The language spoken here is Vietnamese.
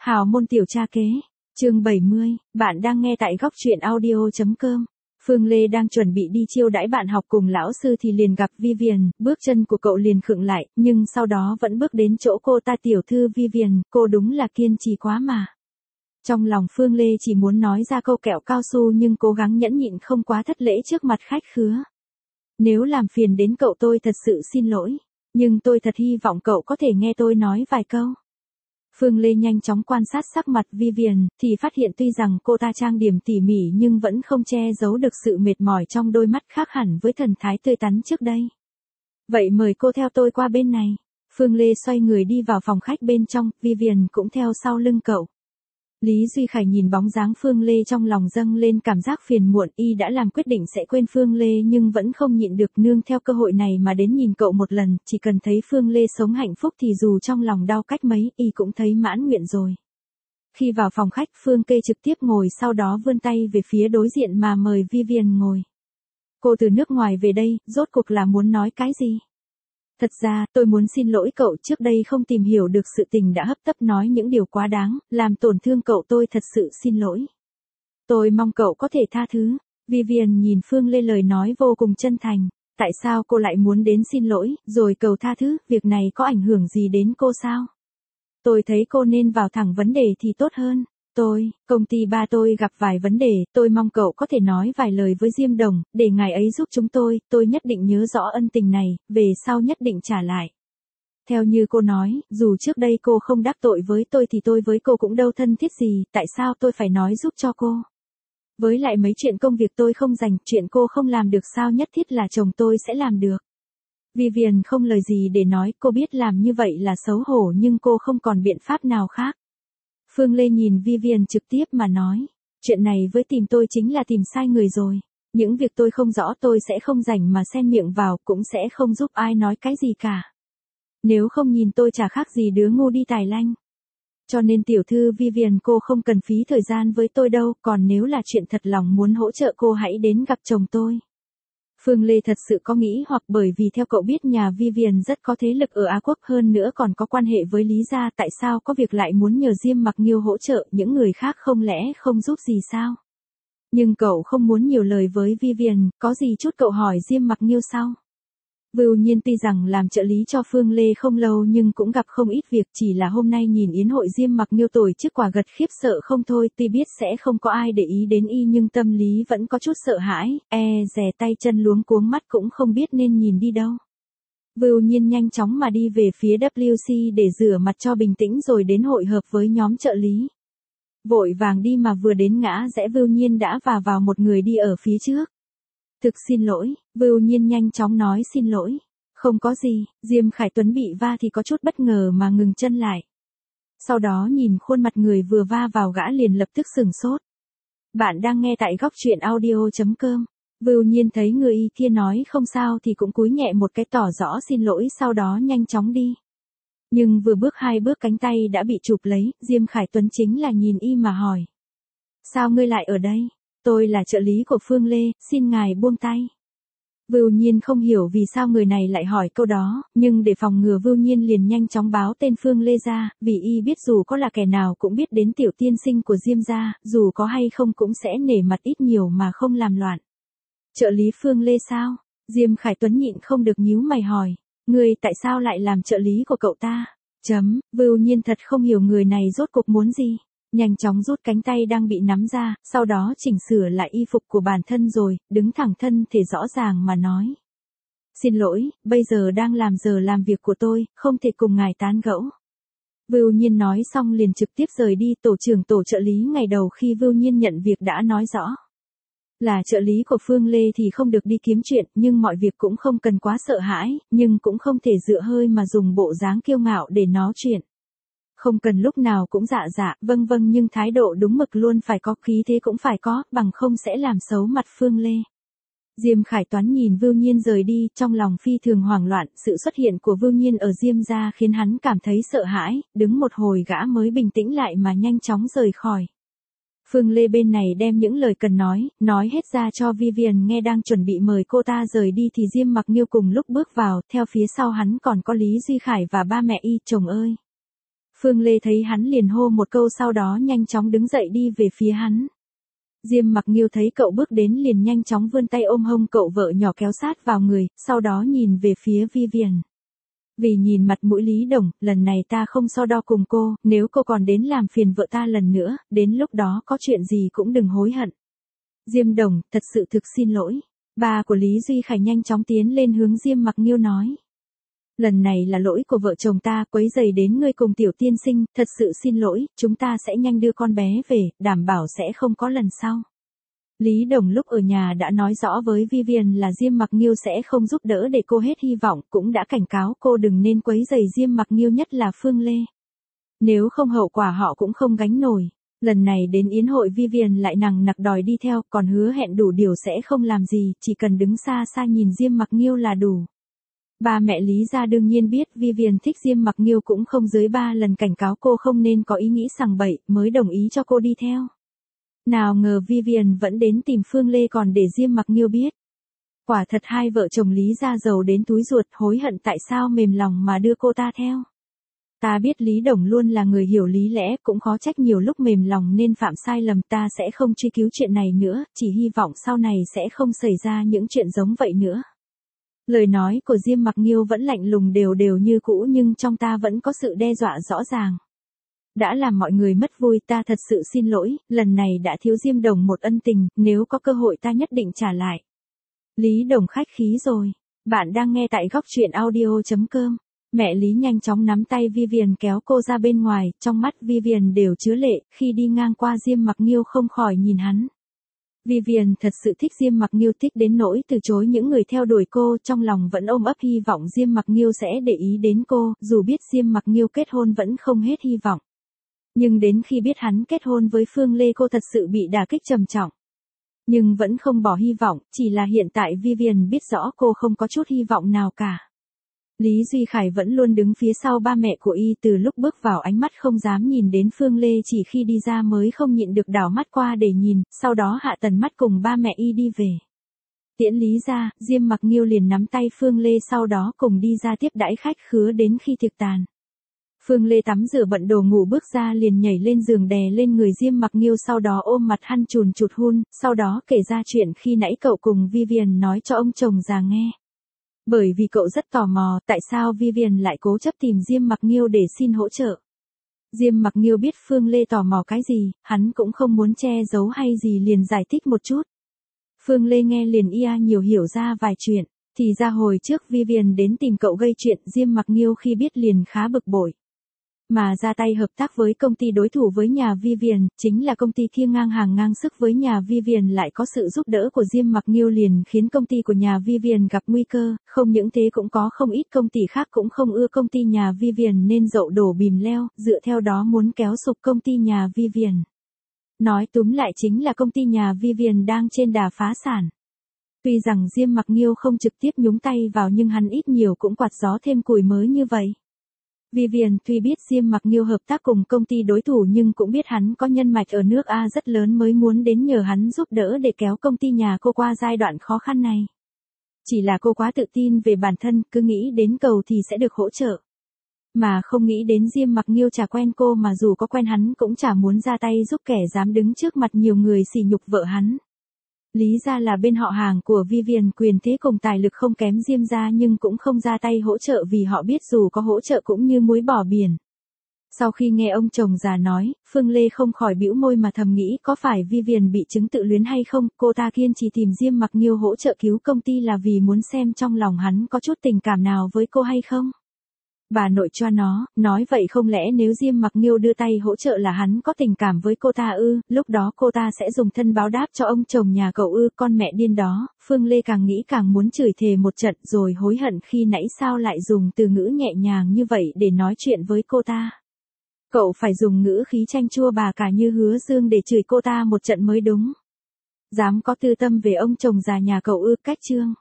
Hào môn tiểu cha kế, chương 70, bạn đang nghe tại góc truyện audio.com. Phương Lê đang chuẩn bị đi chiêu đãi bạn học cùng lão sư thì liền gặp Vivian, bước chân của cậu liền khựng lại, nhưng sau đó vẫn bước đến chỗ cô ta. Tiểu thư Vivian, cô đúng là kiên trì quá mà. Trong lòng Phương Lê chỉ muốn nói ra câu kẹo cao su nhưng cố gắng nhẫn nhịn không quá thất lễ trước mặt khách khứa. Nếu làm phiền đến cậu tôi thật sự xin lỗi, nhưng tôi thật hy vọng cậu có thể nghe tôi nói vài câu. Phương Lê nhanh chóng quan sát sắc mặt Vivian, thì phát hiện tuy rằng cô ta trang điểm tỉ mỉ nhưng vẫn không che giấu được sự mệt mỏi trong đôi mắt, khác hẳn với thần thái tươi tắn trước đây. Vậy mời cô theo tôi qua bên này. Phương Lê xoay người đi vào phòng khách bên trong, Vivian cũng theo sau lưng cậu. Lý Duy Khải nhìn bóng dáng Phương Lê trong lòng dâng lên cảm giác phiền muộn, y đã làm quyết định sẽ quên Phương Lê nhưng vẫn không nhịn được nương theo cơ hội này mà đến nhìn cậu một lần, chỉ cần thấy Phương Lê sống hạnh phúc thì dù trong lòng đau cách mấy, y cũng thấy mãn nguyện rồi. Khi vào phòng khách, Phương Kê trực tiếp ngồi, sau đó vươn tay về phía đối diện mà mời Vivian ngồi. Cô từ nước ngoài về đây, rốt cuộc là muốn nói cái gì? Thật ra, tôi muốn xin lỗi cậu, trước đây không tìm hiểu được sự tình đã hấp tấp nói những điều quá đáng, làm tổn thương cậu, tôi thật sự xin lỗi. Tôi mong cậu có thể tha thứ. Vivian nhìn Phương Lê, lời nói vô cùng chân thành. Tại sao cô lại muốn đến xin lỗi, rồi cầu tha thứ, việc này có ảnh hưởng gì đến cô sao? Tôi thấy cô nên vào thẳng vấn đề thì tốt hơn. Công ty ba tôi gặp vài vấn đề, tôi mong cậu có thể nói vài lời với Diêm Đồng, để ngài ấy giúp chúng tôi nhất định nhớ rõ ân tình này, về sau nhất định trả lại. Theo như cô nói, dù trước đây cô không đắc tội với tôi thì tôi với cô cũng đâu thân thiết gì, tại sao tôi phải nói giúp cho cô? Với lại mấy chuyện công việc tôi không rành, chuyện cô không làm được sao nhất thiết là chồng tôi sẽ làm được. Vivian không lời gì để nói, cô biết làm như vậy là xấu hổ nhưng cô không còn biện pháp nào khác. Phương Lê nhìn Vivian trực tiếp mà nói, chuyện này với tìm tôi chính là tìm sai người rồi. Những việc tôi không rõ tôi sẽ không rảnh mà xen miệng vào, cũng sẽ không giúp ai nói cái gì cả. Nếu không nhìn tôi chả khác gì đứa ngu đi tài lanh. Cho nên tiểu thư Vivian, cô không cần phí thời gian với tôi đâu, còn nếu là chuyện thật lòng muốn hỗ trợ cô hãy đến gặp chồng tôi. Phương Lê thật sự có nghĩ hoặc, bởi vì theo cậu biết nhà Vivian rất có thế lực ở Á Quốc, hơn nữa còn có quan hệ với Lý gia, tại sao có việc lại muốn nhờ Diêm Mặc Nghiêu hỗ trợ, những người khác không lẽ không giúp gì sao? Nhưng cậu không muốn nhiều lời với Vivian, có gì chút cậu hỏi Diêm Mặc Nghiêu sau. Vưu Nhiên tuy rằng làm trợ lý cho Phương Lê không lâu nhưng cũng gặp không ít việc, chỉ là hôm nay nhìn yến hội Diêm Mặc Nghiêu tổ chức quả gật khiếp sợ không thôi, tuy biết sẽ không có ai để ý đến y nhưng tâm lý vẫn có chút sợ hãi, dè tay chân luống cuống, mắt cũng không biết nên nhìn đi đâu. Vưu Nhiên nhanh chóng mà đi về phía WC để rửa mặt cho bình tĩnh rồi đến hội hợp với nhóm trợ lý. Vội vàng đi mà vừa đến ngã rẽ Vưu Nhiên đã vào một người đi ở phía trước. Thực xin lỗi, Vưu Nhiên nhanh chóng nói xin lỗi. Không có gì, Diêm Khải Tuấn bị va thì có chút bất ngờ mà ngừng chân lại. Sau đó nhìn khuôn mặt người vừa va vào gã liền lập tức sửng sốt. Bạn đang nghe tại góc truyện audio.com. Vưu Nhiên thấy người y kia nói không sao thì cũng cúi nhẹ một cái tỏ rõ xin lỗi, sau đó nhanh chóng đi. Nhưng vừa bước hai bước cánh tay đã bị chụp lấy, Diêm Khải Tuấn chính là nhìn y mà hỏi. Sao ngươi lại ở đây? Tôi là trợ lý của Phương Lê, xin ngài buông tay. Vưu Nhiên không hiểu vì sao người này lại hỏi câu đó, nhưng để phòng ngừa Vưu Nhiên liền nhanh chóng báo tên Phương Lê ra, vì y biết dù có là kẻ nào cũng biết đến tiểu tiên sinh của Diêm gia, dù có hay không cũng sẽ nể mặt ít nhiều mà không làm loạn. Trợ lý Phương Lê sao? Diêm Khải Tuấn nhịn không được nhíu mày hỏi, ngươi tại sao lại làm trợ lý của cậu ta? Vưu Nhiên thật không hiểu người này rốt cuộc muốn gì. Nhanh chóng rút cánh tay đang bị nắm ra, sau đó chỉnh sửa lại y phục của bản thân rồi, đứng thẳng thân thể rõ ràng mà nói. Xin lỗi, bây giờ đang làm giờ làm việc của tôi, không thể cùng ngài tán gẫu. Vưu Nhiên nói xong liền trực tiếp rời đi. Tổ trưởng tổ trợ lý ngày đầu khi Vưu Nhiên nhận việc đã nói rõ. Là trợ lý của Phương Lê thì không được đi kiếm chuyện, nhưng mọi việc cũng không cần quá sợ hãi, nhưng cũng không thể dựa hơi mà dùng bộ dáng kiêu ngạo để nói chuyện. Không cần lúc nào cũng dạ, vâng nhưng thái độ đúng mực luôn phải có, khí thế cũng phải có, bằng không sẽ làm xấu mặt Phương Lê. Diêm Khải Tuấn nhìn Vưu Nhiên rời đi, trong lòng phi thường hoảng loạn, sự xuất hiện của Vưu Nhiên ở Diêm gia khiến hắn cảm thấy sợ hãi, đứng một hồi gã mới bình tĩnh lại mà nhanh chóng rời khỏi. Phương Lê bên này đem những lời cần nói hết ra cho Vivian nghe, đang chuẩn bị mời cô ta rời đi thì Diêm Mặc Nghiêu cùng lúc bước vào, theo phía sau hắn còn có Lý Duy Khải và ba mẹ y. Chồng ơi! Phương Lê thấy hắn liền hô một câu sau đó nhanh chóng đứng dậy đi về phía hắn. Diêm Mặc Nghiêu thấy cậu bước đến liền nhanh chóng vươn tay ôm hông cậu vợ nhỏ kéo sát vào người, sau đó nhìn về phía Vivian. Vì nhìn mặt mũi Lý Đồng, lần này ta không so đo cùng cô, nếu cô còn đến làm phiền vợ ta lần nữa, đến lúc đó có chuyện gì cũng đừng hối hận. Diêm Đồng, thật sự thực xin lỗi. Ba của Lý Duy Khải nhanh chóng tiến lên hướng Diêm Mặc Nghiêu nói. Lần này là lỗi của vợ chồng ta, quấy rầy đến ngươi cùng tiểu tiên sinh, thật sự xin lỗi, chúng ta sẽ nhanh đưa con bé về, đảm bảo sẽ không có lần sau. Lý Đồng lúc ở nhà đã nói rõ với Vivian là Diêm Mặc Nghiêu sẽ không giúp đỡ để cô hết hy vọng, cũng đã cảnh cáo cô đừng nên quấy rầy Diêm Mặc Nghiêu, nhất là Phương Lê. Nếu không hậu quả họ cũng không gánh nổi. Lần này đến yến hội Vivian lại nằng nặc đòi đi theo, còn hứa hẹn đủ điều sẽ không làm gì, chỉ cần đứng xa xa nhìn Diêm Mặc Nghiêu là đủ. Ba mẹ Lý gia đương nhiên biết Vivian thích Diêm Mặc Nghiêu, cũng không dưới 3 lần cảnh cáo cô không nên có ý nghĩ sằng bậy, mới đồng ý cho cô đi theo. Nào ngờ Vivian vẫn đến tìm Phương Lê còn để Diêm Mặc Nghiêu biết. Quả thật hai vợ chồng Lý gia giàu đến túi ruột, hối hận tại sao mềm lòng mà đưa cô ta theo. Ta biết Lý Đồng luôn là người hiểu lý lẽ, cũng khó trách nhiều lúc mềm lòng nên phạm sai lầm, ta sẽ không truy cứu chuyện này nữa, chỉ hy vọng sau này sẽ không xảy ra những chuyện giống vậy nữa. Lời nói của Diêm Mặc Nghiêu vẫn lạnh lùng đều đều như cũ, nhưng trong ta vẫn có sự đe dọa rõ ràng. Đã làm mọi người mất vui, ta thật sự xin lỗi, lần này đã thiếu Diêm Đồng một ân tình, nếu có cơ hội ta nhất định trả lại. Lý Đồng khách khí rồi. Bạn đang nghe tại góc truyện audio.com. Mẹ Lý nhanh chóng nắm tay Vivian kéo cô ra bên ngoài, trong mắt Vivian đều chứa lệ, khi đi ngang qua Diêm Mặc Nghiêu không khỏi nhìn hắn. Vivian thật sự thích Diêm Mặc Nghiêu, thích đến nỗi từ chối những người theo đuổi cô, trong lòng vẫn ôm ấp hy vọng Diêm Mặc Nghiêu sẽ để ý đến cô, dù biết Diêm Mặc Nghiêu kết hôn vẫn không hết hy vọng. Nhưng đến khi biết hắn kết hôn với Phương Lê, cô thật sự bị đả kích trầm trọng. Nhưng vẫn không bỏ hy vọng, chỉ là hiện tại Vivian biết rõ cô không có chút hy vọng nào cả. Lý Duy Khải vẫn luôn đứng phía sau ba mẹ của y, từ lúc bước vào ánh mắt không dám nhìn đến Phương Lê, chỉ khi đi ra mới không nhịn được đảo mắt qua để nhìn, sau đó hạ tần mắt cùng ba mẹ y đi về. Tiễn Lý ra, Diêm Mặc Nghiêu liền nắm tay Phương Lê sau đó cùng đi ra tiếp đãi khách khứa đến khi tiệc tàn. Phương Lê tắm rửa bận đồ ngủ bước ra liền nhảy lên giường đè lên người Diêm Mặc Nghiêu, sau đó ôm mặt hắn chùn chụt hun, sau đó kể ra chuyện khi nãy cậu cùng Vivian nói cho ông chồng già nghe. Bởi vì cậu rất tò mò tại sao Vivian lại cố chấp tìm Diêm Mặc Nghiêu để xin hỗ trợ. Diêm Mặc Nghiêu biết Phương Lê tò mò cái gì, hắn cũng không muốn che giấu hay gì liền giải thích một chút. Phương Lê nghe liền nhiều hiểu ra vài chuyện, thì ra hồi trước Vivian đến tìm cậu gây chuyện, Diêm Mặc Nghiêu khi biết liền khá bực bội. Mà ra tay hợp tác với công ty đối thủ với nhà Vivian, chính là công ty kia ngang hàng ngang sức với nhà Vivian, lại có sự giúp đỡ của Diêm Mặc Nghiêu liền khiến công ty của nhà Vivian gặp nguy cơ, không những thế cũng có không ít công ty khác cũng không ưa công ty nhà Vivian nên dậu đổ bìm leo, dựa theo đó muốn kéo sụp công ty nhà Vivian. Nói túm lại chính là công ty nhà Vivian đang trên đà phá sản. Tuy rằng Diêm Mặc Nghiêu không trực tiếp nhúng tay vào nhưng hắn ít nhiều cũng quạt gió thêm củi mới như vậy. Vivian tuy biết Diêm Mặc Nghiêu hợp tác cùng công ty đối thủ nhưng cũng biết hắn có nhân mạch ở nước A rất lớn mới muốn đến nhờ hắn giúp đỡ để kéo công ty nhà cô qua giai đoạn khó khăn này. Chỉ là cô quá tự tin về bản thân, cứ nghĩ đến cầu thì sẽ được hỗ trợ. Mà không nghĩ đến Diêm Mặc Nghiêu chả quen cô, mà dù có quen hắn cũng chả muốn ra tay giúp kẻ dám đứng trước mặt nhiều người sỉ nhục vợ hắn. Lý gia là bên họ hàng của Vivian, quyền thế cùng tài lực không kém Diêm gia nhưng cũng không ra tay hỗ trợ vì họ biết dù có hỗ trợ cũng như muối bỏ biển. Sau khi nghe ông chồng già nói, Phương Lê không khỏi bĩu môi mà thầm nghĩ có phải Vivian bị chứng tự luyến hay không, cô ta kiên trì tìm Diêm Mặc Nghiêu hỗ trợ cứu công ty là vì muốn xem trong lòng hắn có chút tình cảm nào với cô hay không. Bà nội cho nó, nói vậy không lẽ nếu Diêm Mặc Nghiêu đưa tay hỗ trợ là hắn có tình cảm với cô ta ư, lúc đó cô ta sẽ dùng thân báo đáp cho ông chồng nhà cậu ư, con mẹ điên đó. Phương Lê càng nghĩ càng muốn chửi thề một trận rồi hối hận khi nãy sao lại dùng từ ngữ nhẹ nhàng như vậy để nói chuyện với cô ta. Cậu phải dùng ngữ khí chanh chua bà cả như Hứa Dương để chửi cô ta một trận mới đúng. Dám có tư tâm về ông chồng già nhà cậu ư, cách chương.